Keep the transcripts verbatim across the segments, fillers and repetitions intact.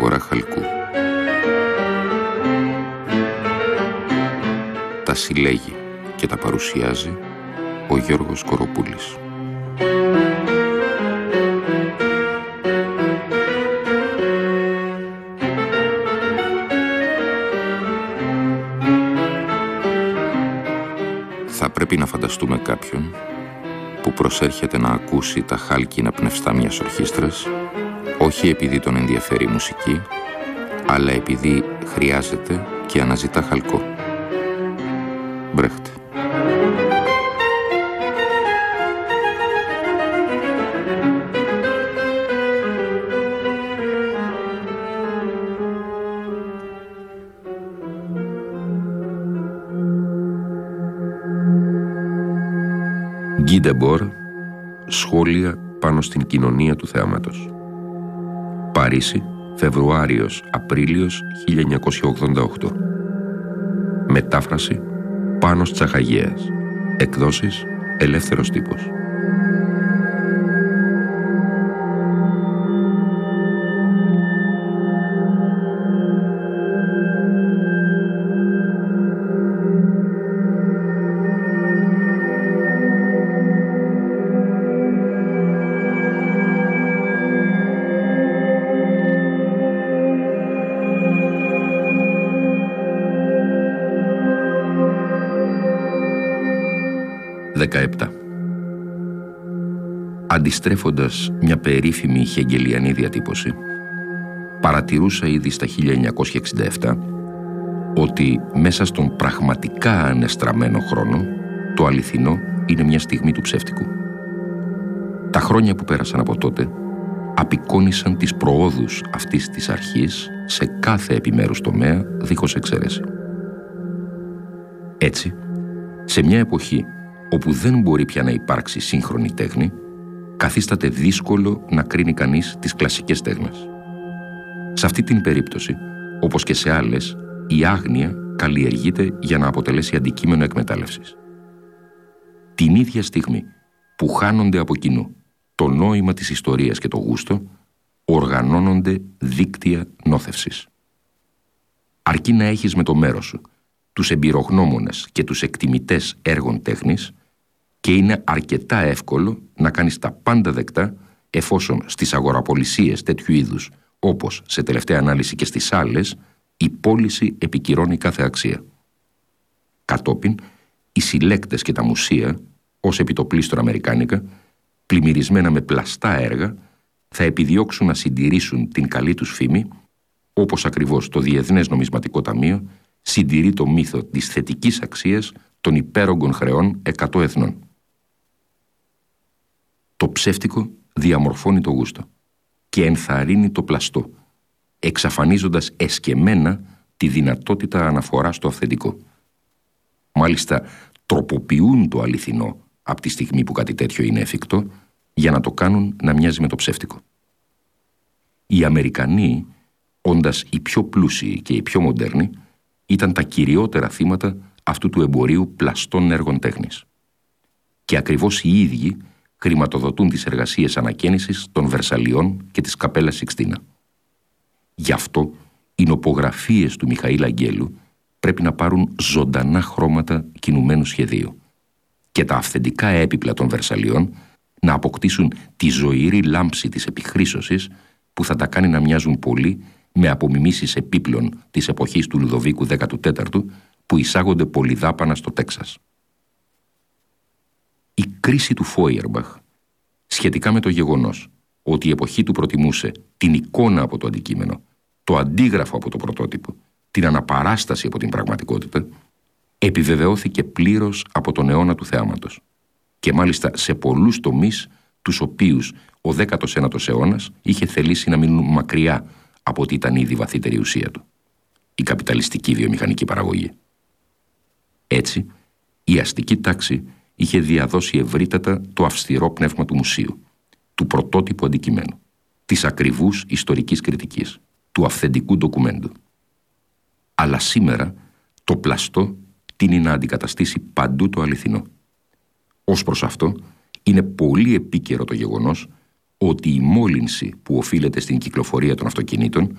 αγορά χαλκού. Τα συλλέγει και τα παρουσιάζει ο Γιώργος Κοροπούλης. Θα πρέπει να φανταστούμε κάποιον που προσέρχεται να ακούσει τα χάλκινα πνευστά μιας ορχήστρας, όχι επειδή τον ενδιαφέρει η μουσική, αλλά επειδή χρειάζεται και αναζητά χαλκό. Μπρέχτε. Γκί Ντεμπόρ, σχόλια πάνω στην κοινωνία του θεάματος. Παρίσι, Φεβρουάριος-Απρίλιος χίλια εννιακόσια ογδόντα οκτώ. Μετάφραση Πάνος Τσαχαγέας. Εκδόσεις Ελεύθερος Τύπος. δεκαεπτά. Αντιστρέφοντας μια περίφημη χεγγελιανή διατύπωση, παρατηρούσα ήδη στα χίλια εννιακόσια εξήντα επτά ότι μέσα στον πραγματικά ανεστραμμένο χρόνο το αληθινό είναι μια στιγμή του ψεύτικου. Τα χρόνια που πέρασαν από τότε απεικόνισαν τις προόδους αυτής της αρχής σε κάθε επιμέρους τομέα δίχως εξαίρεση. Έτσι, σε μια εποχή όπου δεν μπορεί πια να υπάρξει σύγχρονη τέχνη, καθίσταται δύσκολο να κρίνει κανείς τις κλασικές τέχνες. Σε αυτή την περίπτωση, όπως και σε άλλες, η άγνοια καλλιεργείται για να αποτελέσει αντικείμενο εκμετάλλευσης. Την ίδια στιγμή που χάνονται από κοινού το νόημα της ιστορίας και το γούστο, οργανώνονται δίκτυα νόθευσης. Αρκεί να έχεις με το μέρος σου τους εμπειρογνώμονες και τους εκτιμητές έργων τέχνης και είναι αρκετά εύκολο να κάνεις τα πάντα δεκτά, εφόσον στις αγοραπολισίες τέτοιου είδους, όπως σε τελευταία ανάλυση και στις άλλες, η πώληση επικυρώνει κάθε αξία. Κατόπιν, οι συλλέκτες και τα μουσεία, ως επιτοπλίστων αμερικάνικα, πλημμυρισμένα με πλαστά έργα, θα επιδιώξουν να συντηρήσουν την καλή τους φήμη, όπως ακριβώς το Διεθνές Νομισματικό Ταμείο συντηρεί το μύθο της θετικής αξίας των υπέρογκων χρεών εκατό εθνών. Το ψεύτικο διαμορφώνει το γούστο και ενθαρρύνει το πλαστό, εξαφανίζοντας εσκεμμένα τη δυνατότητα αναφοράς στο αυθεντικό. Μάλιστα, τροποποιούν το αληθινό από τη στιγμή που κάτι τέτοιο είναι εφικτό, για να το κάνουν να μοιάζει με το ψεύτικο. Οι Αμερικανοί, όντας οι πιο πλούσιοι και οι πιο μοντέρνοι, ήταν τα κυριότερα θύματα αυτού του εμπορίου πλαστών έργων τέχνης. Και ακριβώς οι ίδιοι χρηματοδοτούν τις εργασίες ανακαίνησης των Βερσαλιών και της Καπέλας Σικστίνα. Γι' αυτό οι νοπογραφίες του Μιχαήλ Αγγέλου πρέπει να πάρουν ζωντανά χρώματα κινουμένου σχεδίου και τα αυθεντικά έπιπλα των Βερσαλιών να αποκτήσουν τη ζωηρή λάμψη της επιχρήσωσης που θα τα κάνει να μοιάζουν πολύ με απομιμήσεις επίπλων της εποχής του Λουδοβίκου δέκατου τέταρτου που εισάγονται πολυδάπανα στο Τέξας. Η κρίση του Φόιερμπαχ σχετικά με το γεγονός ότι η εποχή του προτιμούσε την εικόνα από το αντικείμενο, το αντίγραφο από το πρωτότυπο, την αναπαράσταση από την πραγματικότητα, επιβεβαιώθηκε πλήρως από τον αιώνα του θεάματος και μάλιστα σε πολλούς τομείς τους οποίους ο δέκατος ένατος αιώνας είχε θελήσει να μείνουν μακριά από ό,τι ήταν ήδη βαθύτερη ουσία του, η καπιταλιστική βιομηχανική παραγωγή. Έτσι, η αστική τάξη είχε διαδώσει ευρύτατα το αυστηρό πνεύμα του μουσείου, του πρωτότυπου αντικειμένου, της ακριβούς ιστορικής κριτικής, του αυθεντικού ντοκουμέντου. Αλλά σήμερα το πλαστό τείνει να αντικαταστήσει παντού το αληθινό. Ως προς αυτό, είναι πολύ επίκαιρο το γεγονός ότι η μόλυνση που οφείλεται στην κυκλοφορία των αυτοκινήτων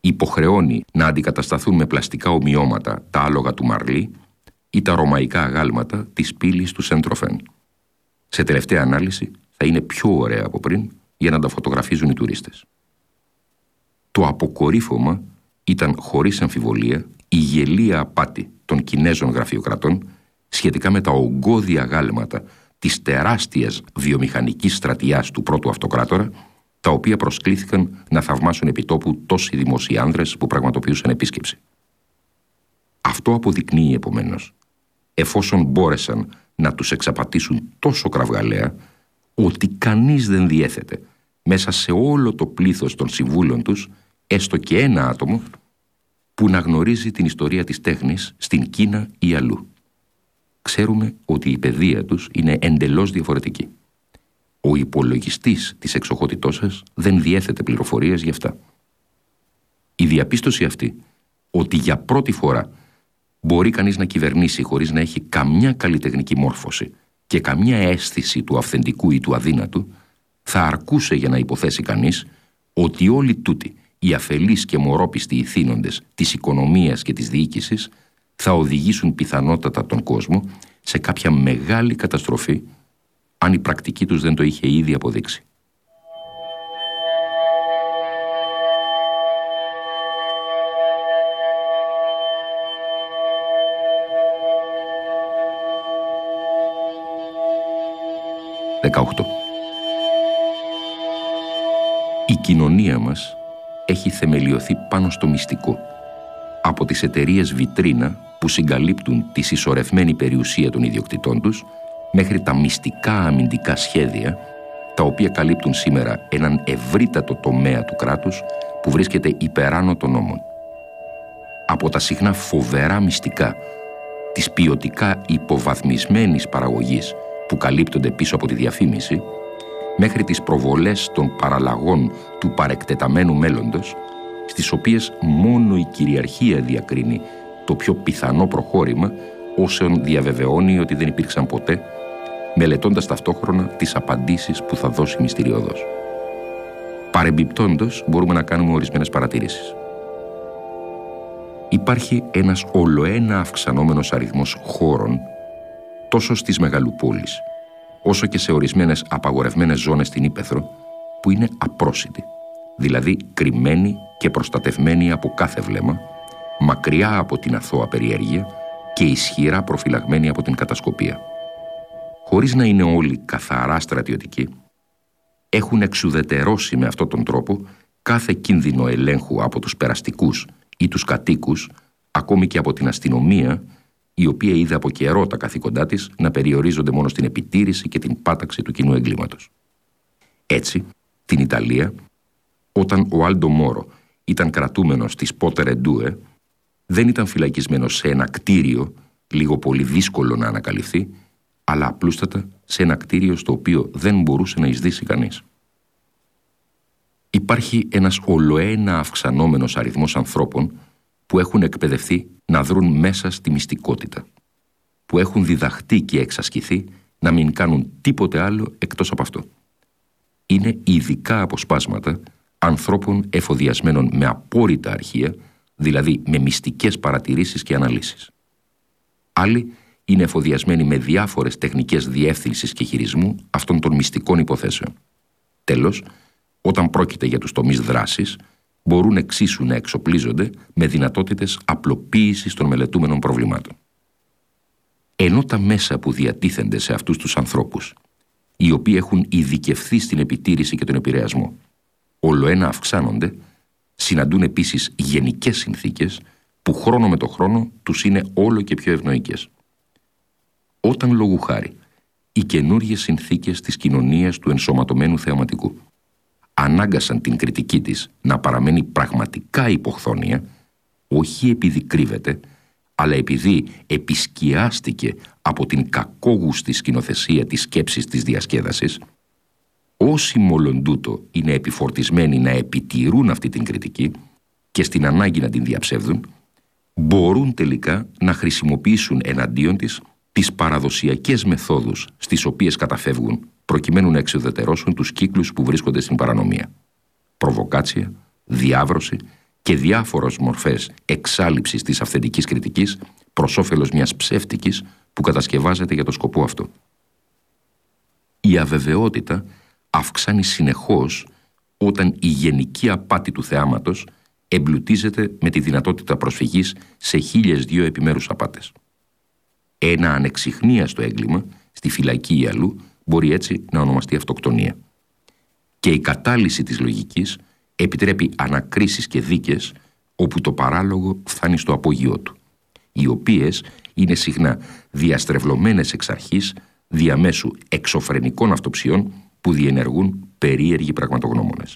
υποχρεώνει να αντικατασταθούν με πλαστικά ομοιώματα τα άλογα του Μαρλί ή τα ρωμαϊκά αγάλματα της πύλης του Σεντροφέν. Σε τελευταία ανάλυση θα είναι πιο ωραία από πριν για να τα φωτογραφίζουν οι τουρίστες. Το αποκορύφωμα ήταν χωρίς αμφιβολία η γελία απάτη των Κινέζων γραφειοκρατών σχετικά με τα ογκώδια αγάλματα της τεράστιας βιομηχανικής στρατιάς του πρώτου αυτοκράτορα, τα οποία προσκλήθηκαν να θαυμάσουν επιτόπου τόσοι δημοσιάνδρες που πραγματοποιούσαν επίσκεψη. Αυτό αποδεικνύει επομένως, εφόσον μπόρεσαν να τους εξαπατήσουν τόσο κραυγαλαία, ότι κανείς δεν διέθετε μέσα σε όλο το πλήθος των συμβούλων τους έστω και ένα άτομο που να γνωρίζει την ιστορία της τέχνης στην Κίνα ή αλλού. Ξέρουμε ότι η παιδεία τους είναι εντελώς διαφορετική. Ο υπολογιστής της εξοχότητός σας δεν διέθετε πληροφορίες γι' αυτά. Η διαπίστωση αυτή, ότι για πρώτη φορά μπορεί κανείς να κυβερνήσει χωρίς να έχει καμιά καλλιτεχνική μόρφωση και καμιά αίσθηση του αυθεντικού ή του αδύνατου, θα αρκούσε για να υποθέσει κανείς ότι όλοι τούτοι οι αφελείς και μωρόπιστοι ηθήνοντες της οικονομίας και της διοίκησης θα οδηγήσουν πιθανότατα τον κόσμο σε κάποια μεγάλη καταστροφή, αν η πρακτική τους δεν το είχε ήδη αποδείξει. δεκαοκτώ. Η κοινωνία μας έχει θεμελιωθεί πάνω στο μυστικό, από τις εταιρείες βιτρίνα που συγκαλύπτουν τη συσσωρευμένη περιουσία των ιδιοκτητών τους, μέχρι τα μυστικά αμυντικά σχέδια, τα οποία καλύπτουν σήμερα έναν ευρύτατο τομέα του κράτους που βρίσκεται υπεράνω των νόμων. Από τα συχνά φοβερά μυστικά της ποιοτικά υποβαθμισμένης παραγωγής που καλύπτονται πίσω από τη διαφήμιση, μέχρι τις προβολές των παραλλαγών του παρεκτεταμένου μέλλοντος, στις οποίες μόνο η κυριαρχία διακρίνει το πιο πιθανό προχώρημα, όσων διαβεβαιώνει ότι δεν υπήρξαν ποτέ, μελετώντας ταυτόχρονα τις απαντήσεις που θα δώσει μυστηριώδος. Παρεμπιπτόντως, μπορούμε να κάνουμε ορισμένες παρατηρήσεις. Υπάρχει ένας ολοένα αυξανόμενος αριθμός χώρων, τόσο στις μεγαλοπόλεις, όσο και σε ορισμένες απαγορευμένες ζώνες στην Ύπαιθρο, που είναι απρόσιτοι, δηλαδή κρυμμένοι και προστατευμένοι από κάθε βλέμμα, μακριά από την αθώα περιέργεια και ισχυρά προφυλαγμένοι από την κατασκοπία. Χωρίς να είναι όλοι καθαρά στρατιωτικοί, έχουν εξουδετερώσει με αυτόν τον τρόπο κάθε κίνδυνο ελέγχου από τους περαστικούς ή τους κατοίκους, ακόμη και από την αστυνομία, η οποία είδε από καιρό τα καθήκοντά της να περιορίζονται μόνο στην επιτήρηση και την πάταξη του κοινού εγκλήματος. Έτσι, την Ιταλία, όταν ο Άλντο Μόρο ήταν κρατούμενος στις Πότερε Ντούε, δεν ήταν φυλακισμένος σε ένα κτίριο, λίγο πολύ δύσκολο να ανακαλυφθεί, αλλά απλούστατα σε ένα κτίριο στο οποίο δεν μπορούσε να εισδύσει κανείς. Υπάρχει ένας ολοένα αυξανόμενος αριθμός ανθρώπων που έχουν εκπαιδευτεί να δρουν μέσα στη μυστικότητα, που έχουν διδαχτεί και εξασκηθεί να μην κάνουν τίποτε άλλο εκτός από αυτό. Είναι ειδικά αποσπάσματα ανθρώπων εφοδιασμένων με απόρριτα αρχεία, δηλαδή με μυστικές παρατηρήσεις και αναλύσεις. Άλλοι είναι εφοδιασμένοι με διάφορες τεχνικές διεύθυνσης και χειρισμού αυτών των μυστικών υποθέσεων. Τέλος, όταν πρόκειται για τους τομείς δράσης, μπορούν εξίσου να εξοπλίζονται με δυνατότητες απλοποίησης των μελετούμενων προβλημάτων. Ενώ τα μέσα που διατίθενται σε αυτούς τους ανθρώπους, οι οποίοι έχουν ειδικευθεί στην επιτήρηση και τον επηρεασμό, ολοένα αυξάνονται, συναντούν επίσης γενικές συνθήκες που χρόνο με το χρόνο τους είναι όλο και πιο ευνοϊκές. Όταν λόγου χάρη οι καινούργιες συνθήκες της κοινωνίας του ενσωματωμένου θεαματικού ανάγκασαν την κριτική της να παραμένει πραγματικά υποχθόνια, όχι επειδή κρύβεται, αλλά επειδή επισκιάστηκε από την κακόγουστη σκηνοθεσία της σκέψης της διασκέδασης, όσοι μόλον τούτο είναι επιφορτισμένοι να επιτηρούν αυτή την κριτική και στην ανάγκη να την διαψεύδουν, μπορούν τελικά να χρησιμοποιήσουν εναντίον της τις παραδοσιακές μεθόδους στις οποίες καταφεύγουν προκειμένου να εξουδετερώσουν τους κύκλους που βρίσκονται στην παρανομία. Προβοκάτσια, διάβρωση και διάφορες μορφές εξάλειψης της αυθεντικής κριτικής προς όφελος μιας ψεύτικης που κατασκευάζεται για το σκοπό αυτό. Η αβεβαιότητα αυξάνει συνεχώς όταν η γενική απάτη του θεάματος εμπλουτίζεται με τη δυνατότητα προσφυγής σε χίλιες δύο επιμέρους απάτες. Ένα ανεξιχνίαστο έγκλημα στη φυλακή ή αλλού μπορεί έτσι να ονομαστεί αυτοκτονία. Και η κατάλυση της λογικής επιτρέπει ανακρίσεις και δίκες όπου το παράλογο φτάνει στο απόγειό του, οι οποίες είναι συχνά διαστρεβλωμένες εξ αρχής διαμέσου εξωφρενικών αυτοψιών που διενεργούν περίεργοι πραγματογνώμονες.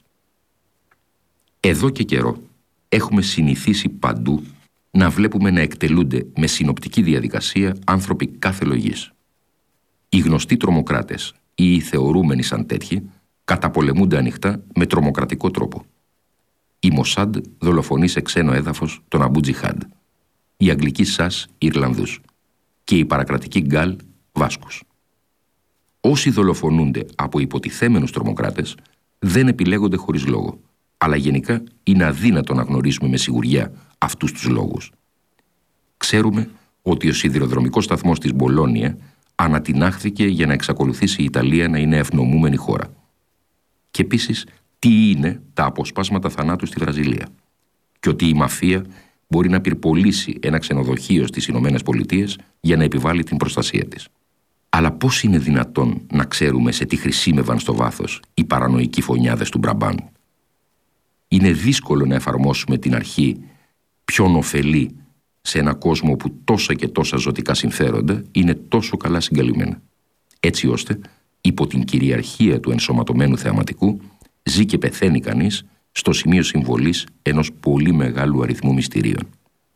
Εδώ και καιρό έχουμε συνηθίσει παντού να βλέπουμε να εκτελούνται με συνοπτική διαδικασία άνθρωποι κάθε λογής. Οι γνωστοί τρομοκράτες ή οι θεωρούμενοι σαν τέτοιοι καταπολεμούνται ανοιχτά με τρομοκρατικό τρόπο. Η Μοσάντ δολοφονεί σε ξένο έδαφος τον Αμπού Τζιχάντ, η Αγγλική ΣΑΣ Ιρλανδούς και η παρακρατική Γκάλ Βάσκους. Όσοι δολοφονούνται από υποτιθέμενους τρομοκράτες δεν επιλέγονται χωρίς λόγο, αλλά γενικά είναι αδύνατο να γνωρίσουμε με σιγουριά αυτούς τους λόγους. Ξέρουμε ότι ο σιδηροδρομικός σταθμός της Μπολόνια ανατινάχθηκε για να εξακολουθήσει η Ιταλία να είναι ευνομούμενη χώρα. Και επίσης τι είναι τα αποσπάσματα θανάτου στη Βραζιλία και ότι η μαφία μπορεί να πυρπολίσει ένα ξενοδοχείο στις Ηνωμένες Πολιτείες για να επιβάλλει την προστασία της. Αλλά πώς είναι δυνατόν να ξέρουμε σε τι χρησίμευαν στο βάθος οι παρανοϊκοί φωνιάδες του Μπραμπάν? Είναι δύσκολο να εφαρμόσουμε την αρχή ποιον ωφελεί σε ένα κόσμο που τόσα και τόσα ζωτικά συμφέροντα είναι τόσο καλά συγκαλυμμένα, έτσι ώστε υπό την κυριαρχία του ενσωματωμένου θεαματικού ζει και πεθαίνει κανείς στο σημείο συμβολής ενός πολύ μεγάλου αριθμού μυστηρίων.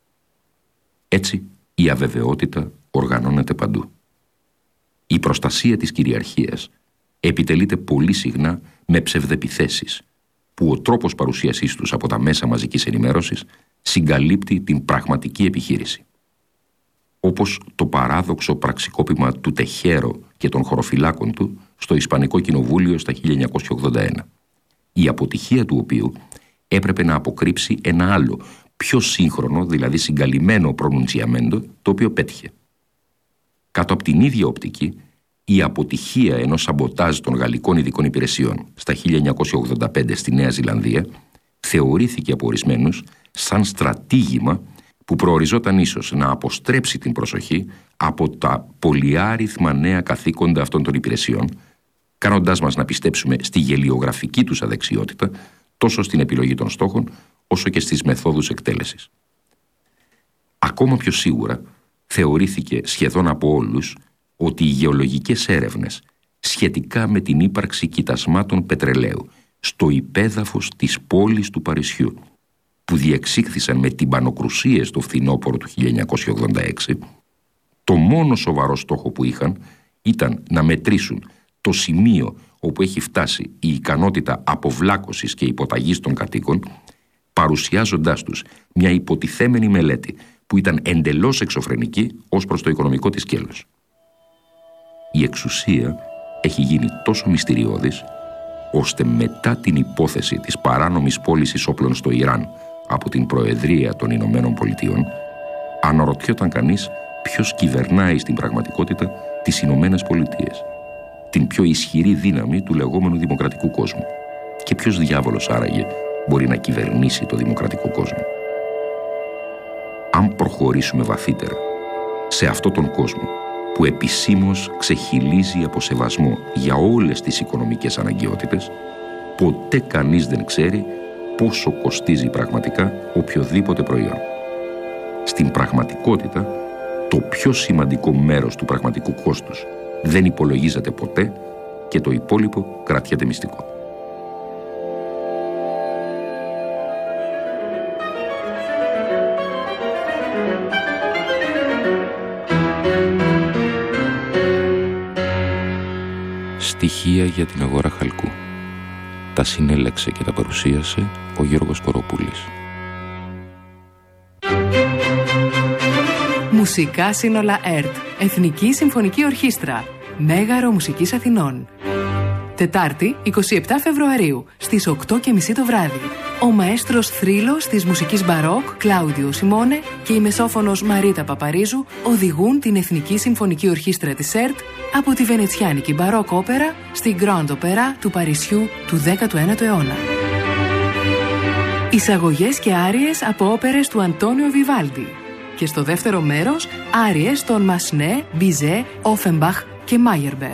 Έτσι η αβεβαιότητα οργανώνεται παντού. Η προστασία της κυριαρχίας επιτελείται πολύ συχνά με ψευδεπιθέσεις που ο τρόπος παρουσίασής τους από τα μέσα μαζικής ενημέρωσης συγκαλύπτει την πραγματική επιχείρηση. Όπως το παράδοξο πραξικόπημα του Τεχέρο και των χωροφυλάκων του στο Ισπανικό Κοινοβούλιο στα χίλια εννιακόσια ογδόντα ένα, η αποτυχία του οποίου έπρεπε να αποκρύψει ένα άλλο, πιο σύγχρονο, δηλαδή συγκαλυμμένο προνουντσιαμέντο, το οποίο πέτυχε. Κάτω από την ίδια οπτική, η αποτυχία ενός σαμποτάζ των γαλλικών ειδικών υπηρεσιών στα χίλια εννιακόσια ογδόντα πέντε στη Νέα Ζηλανδία θεωρήθηκε από ορισμένους σαν στρατήγημα που προοριζόταν ίσως να αποστρέψει την προσοχή από τα πολυάριθμα νέα καθήκοντα αυτών των υπηρεσιών, κάνοντάς μας να πιστέψουμε στη γελιογραφική τους αδεξιότητα τόσο στην επιλογή των στόχων όσο και στις μεθόδους εκτέλεσης. Ακόμα πιο σίγουρα θεωρήθηκε σχεδόν από όλους ότι οι γεωλογικές έρευνες σχετικά με την ύπαρξη κοιτασμάτων πετρελαίου στο υπέδαφος της πόλης του Παρισιού, που διεξήχθησαν με τυμπανοκρουσίες το φθινόπωρο του χίλια εννιακόσια ογδόντα έξι, το μόνο σοβαρό στόχο που είχαν ήταν να μετρήσουν το σημείο όπου έχει φτάσει η ικανότητα αποβλάκωσης και υποταγής των κατοίκων, παρουσιάζοντάς τους μια υποτιθέμενη μελέτη που ήταν εντελώς εξωφρενική ως προς το οικονομικό της σκέλος. Η εξουσία έχει γίνει τόσο μυστηριώδης, ώστε μετά την υπόθεση της παράνομης πώλησης όπλων στο Ιράν από την Προεδρία των Ηνωμένων Πολιτειών, αναρωτιόταν κανείς ποιος κυβερνάει στην πραγματικότητα τις Ηνωμένες Πολιτείες, την πιο ισχυρή δύναμη του λεγόμενου δημοκρατικού κόσμου, και ποιος διάβολος άραγε μπορεί να κυβερνήσει το δημοκρατικό κόσμο. Αν προχωρήσουμε βαθύτερα σε αυτόν τον κόσμο που επισήμως ξεχυλίζει από σεβασμό για όλες τις οικονομικές αναγκαιότητες, ποτέ κανείς δεν ξέρει πόσο κοστίζει πραγματικά οποιοδήποτε προϊόν. Στην πραγματικότητα, το πιο σημαντικό μέρος του πραγματικού κόστους δεν υπολογίζεται ποτέ και το υπόλοιπο κρατιέται μυστικό. Στοιχεία για την αγορά χαλκού. Τα συνέλεξε και τα παρουσίασε ο Γιώργος Κοροπούλης. Μουσικά σύνολα ΕΡΤ, Εθνική Συμφωνική Ορχήστρα, Μέγαρο Μουσικής Αθηνών. Τετάρτη, εικοστή εβδόμη Φεβρουαρίου, στις οκτώ και μισή το βράδυ. ο μαέστρος θρύλος της μουσικής μπαρόκ Κλάουδιο Σιμώνε και η μεσόφωνος Μαρίτα Παπαρίζου οδηγούν την Εθνική Συμφωνική Ορχήστρα της ΕΡΤ από τη βενετσιάνικη μπαρόκ όπερα στη Grand Opera του Παρισιού του δέκατου ένατου αιώνα. Εισαγωγές και άριες από όπερες του Αντώνιο Βιβάλντι. Και στο δεύτερο μέρος, άριες των Μασνέ, Μπιζέ, Όφεμπαχ και Μάιερμπερ.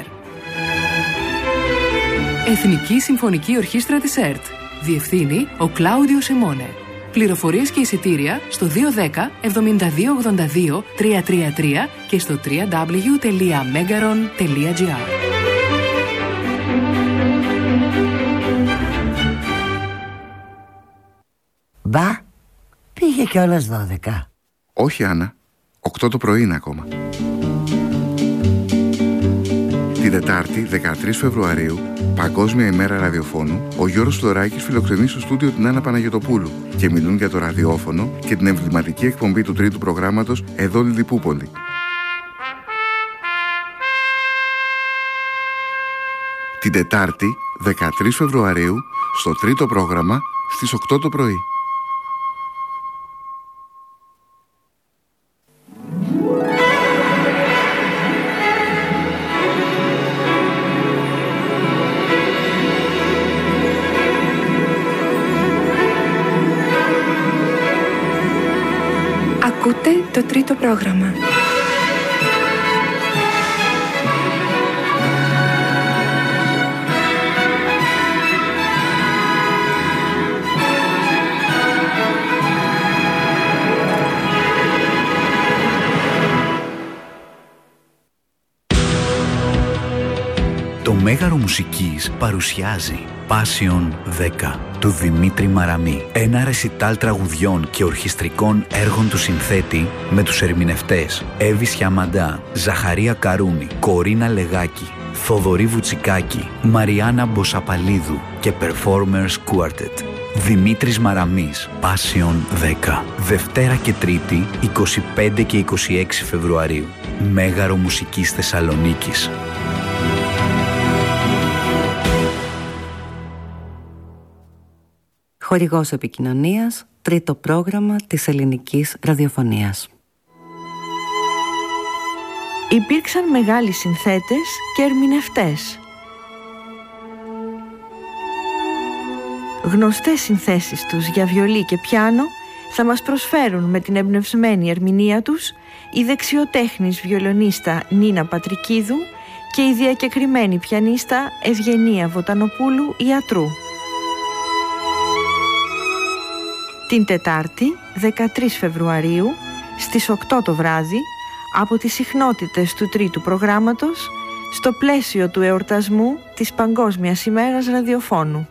Εθνική Συμφωνική Ορχήστρα της ΕΡΤ. Διευθύνει ο Κλάουδιο Σιμώνε. Πληροφορίες και εισιτήρια στο δύο ένα μηδέν εβδομήντα δύο ογδόντα δύο τριακόσια τριάντα τρία και στο double-u double-u double-u τελεία megaron τελεία gr. Μπα, πήγε κιόλας δώδεκα. Όχι, Άννα. Οκτώ το πρωί είναι ακόμα. Την Τετάρτη, δεκατρείς Φεβρουαρίου, Παγκόσμια ημέρα ραδιοφώνου, ο Γιώργος Φλωράκης φιλοξενεί στο στούντιο την Άννα Παναγιωτοπούλου και μιλούν για το ραδιόφωνο και την εμβληματική εκπομπή του τρίτου προγράμματος «Εδώ Λιλιπούπολη». Την Τετάρτη, δεκατρείς Φεβρουαρίου, στο τρίτο πρόγραμμα, στις οκτώ το πρωί. Ακούτε το τρίτο πρόγραμμα. Το Μέγαρο Μουσικής παρουσιάζει Passion δέκα του Δημήτρη Μαραμή. Ένα ρεσιτάλ τραγουδιών και ορχιστρικών έργων του συνθέτη με τους ερμηνευτές Εύη Σιαμαντά, Ζαχαρία Καρούνη, Κορίνα Λεγάκη, Θοδωρή Βουτσικάκη, Μαριάννα Μποσαπαλίδου και Performers Quartet. Δημήτρης Μαραμής, Passion δέκα. Δευτέρα και Τρίτη, είκοσι πέντε και είκοσι έξι Φεβρουαρίου. Μέγαρο Μουσικής Θεσσαλονίκης. Χορηγός επικοινωνίας, τρίτο πρόγραμμα της ελληνικής ραδιοφωνίας. Υπήρξαν μεγάλοι συνθέτες και ερμηνευτές. Γνωστές συνθέσεις τους για βιολί και πιάνο θα μας προσφέρουν με την εμπνευσμένη ερμηνεία τους η δεξιοτέχνης βιολονίστα Νίνα Πατρικίδου και η διακεκριμένη πιανίστα Ευγενία Βοτανοπούλου Ιατρού. Την Τετάρτη, δεκατρείς Φεβρουαρίου, στις οκτώ το βράδυ, από τις συχνότητες του τρίτου προγράμματος, στο πλαίσιο του εορτασμού της Παγκόσμιας ημέρας ραδιοφώνου.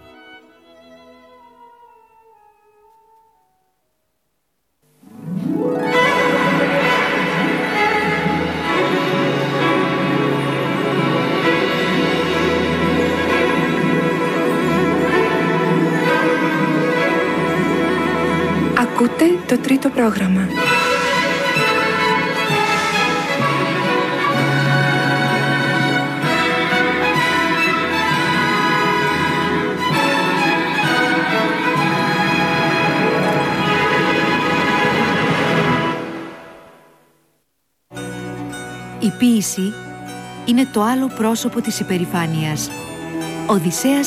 Ακούτε το τρίτο πρόγραμμα. Η ποίηση είναι το άλλο πρόσωπο της υπερηφάνειας. Οδυσσέας